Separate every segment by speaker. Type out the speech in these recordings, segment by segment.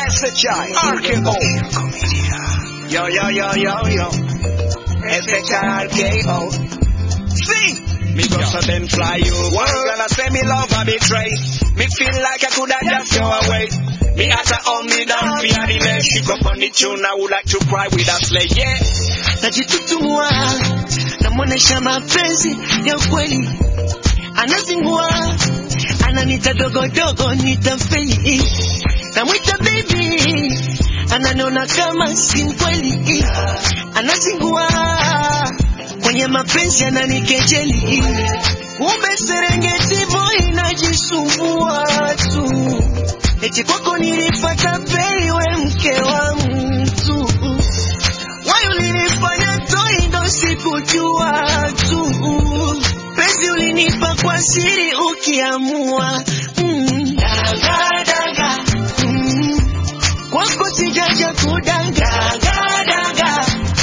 Speaker 1: SHI, RKO. Yo, yo, yo, yo, yo. SHI, RKO. Sing! Me go so them fly you. One gonna say me love or betray. Me feel like I coulda just go away. Me at a home, me down fear the less. She go on the tune, I would like to cry with a slay, yeah.
Speaker 2: Najitutumua, namuonesha mapenzi ya ukweli. Anazingua, ananita dogo dogo, nitafeli. Namwita baby, ananona kama si mkweli. Anazingua, kwenye mapenzi ananikejeli. Kumbe Serengeti boy najisumbua tu. Eti kwako nilipata bei we mke wa mtu. Wayo ulinifanya toi ndo sikujua tu. Pezi ulinipa kwa siri ukiamua. Danga danga. Kwako sijaja kudanga danga.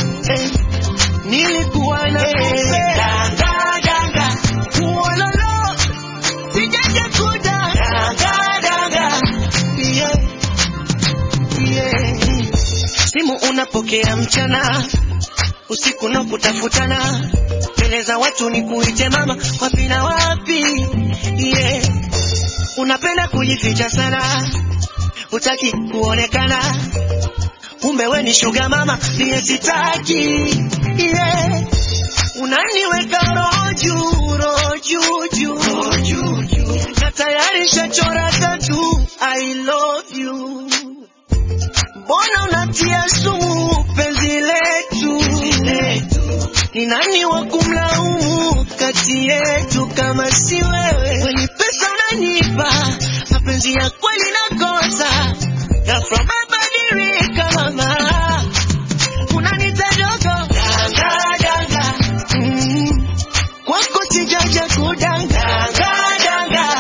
Speaker 2: Nilikuwa na danga danga. Uololo sijaja kudanga danga. Yeah. Yeah. Simu unapokea mchana, usiku na kutafutana. Mbele za watu ni kuite mama, wapi na wapi. Yeah. Unapenda kujificha sana, hutaki kuonekana. Kumbe we ni sugar mama, mie sitaki. Yeah. Unaniweka roho juu, roho juu juu. Na tayari shachora tatu, I love you. Mbona unatia sumu penzi letu? Ni nani wa kumlaumu kati yetu kama si wewe? Wenye pesa unanipa, mapenzi ya kweli nakosa. Ghafla umebadilika mama, unanita dogo danga danga. Kwako sijaja kudanga danga.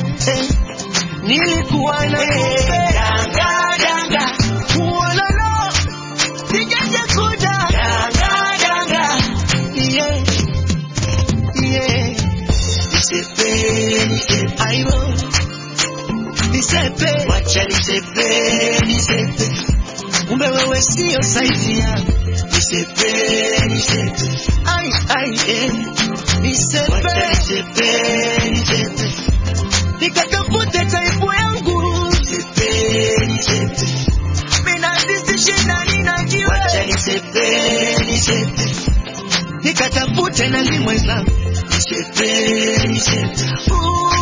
Speaker 2: Nilikuwa na danga danga. Uololo sijaja kudanga danga. Yeah, yeah. Nisepe, aibo. Nisepe, wacha nisepe. Kumbe wewe sio saizi yangu. Nisepe. Ai, nisepe. Wacha nisepe. Nikatafute taifu yangu. Nisepe. Mina sisi na ninajiwe. Wacha nisepe. Nikatafute na limweza. Nisepe.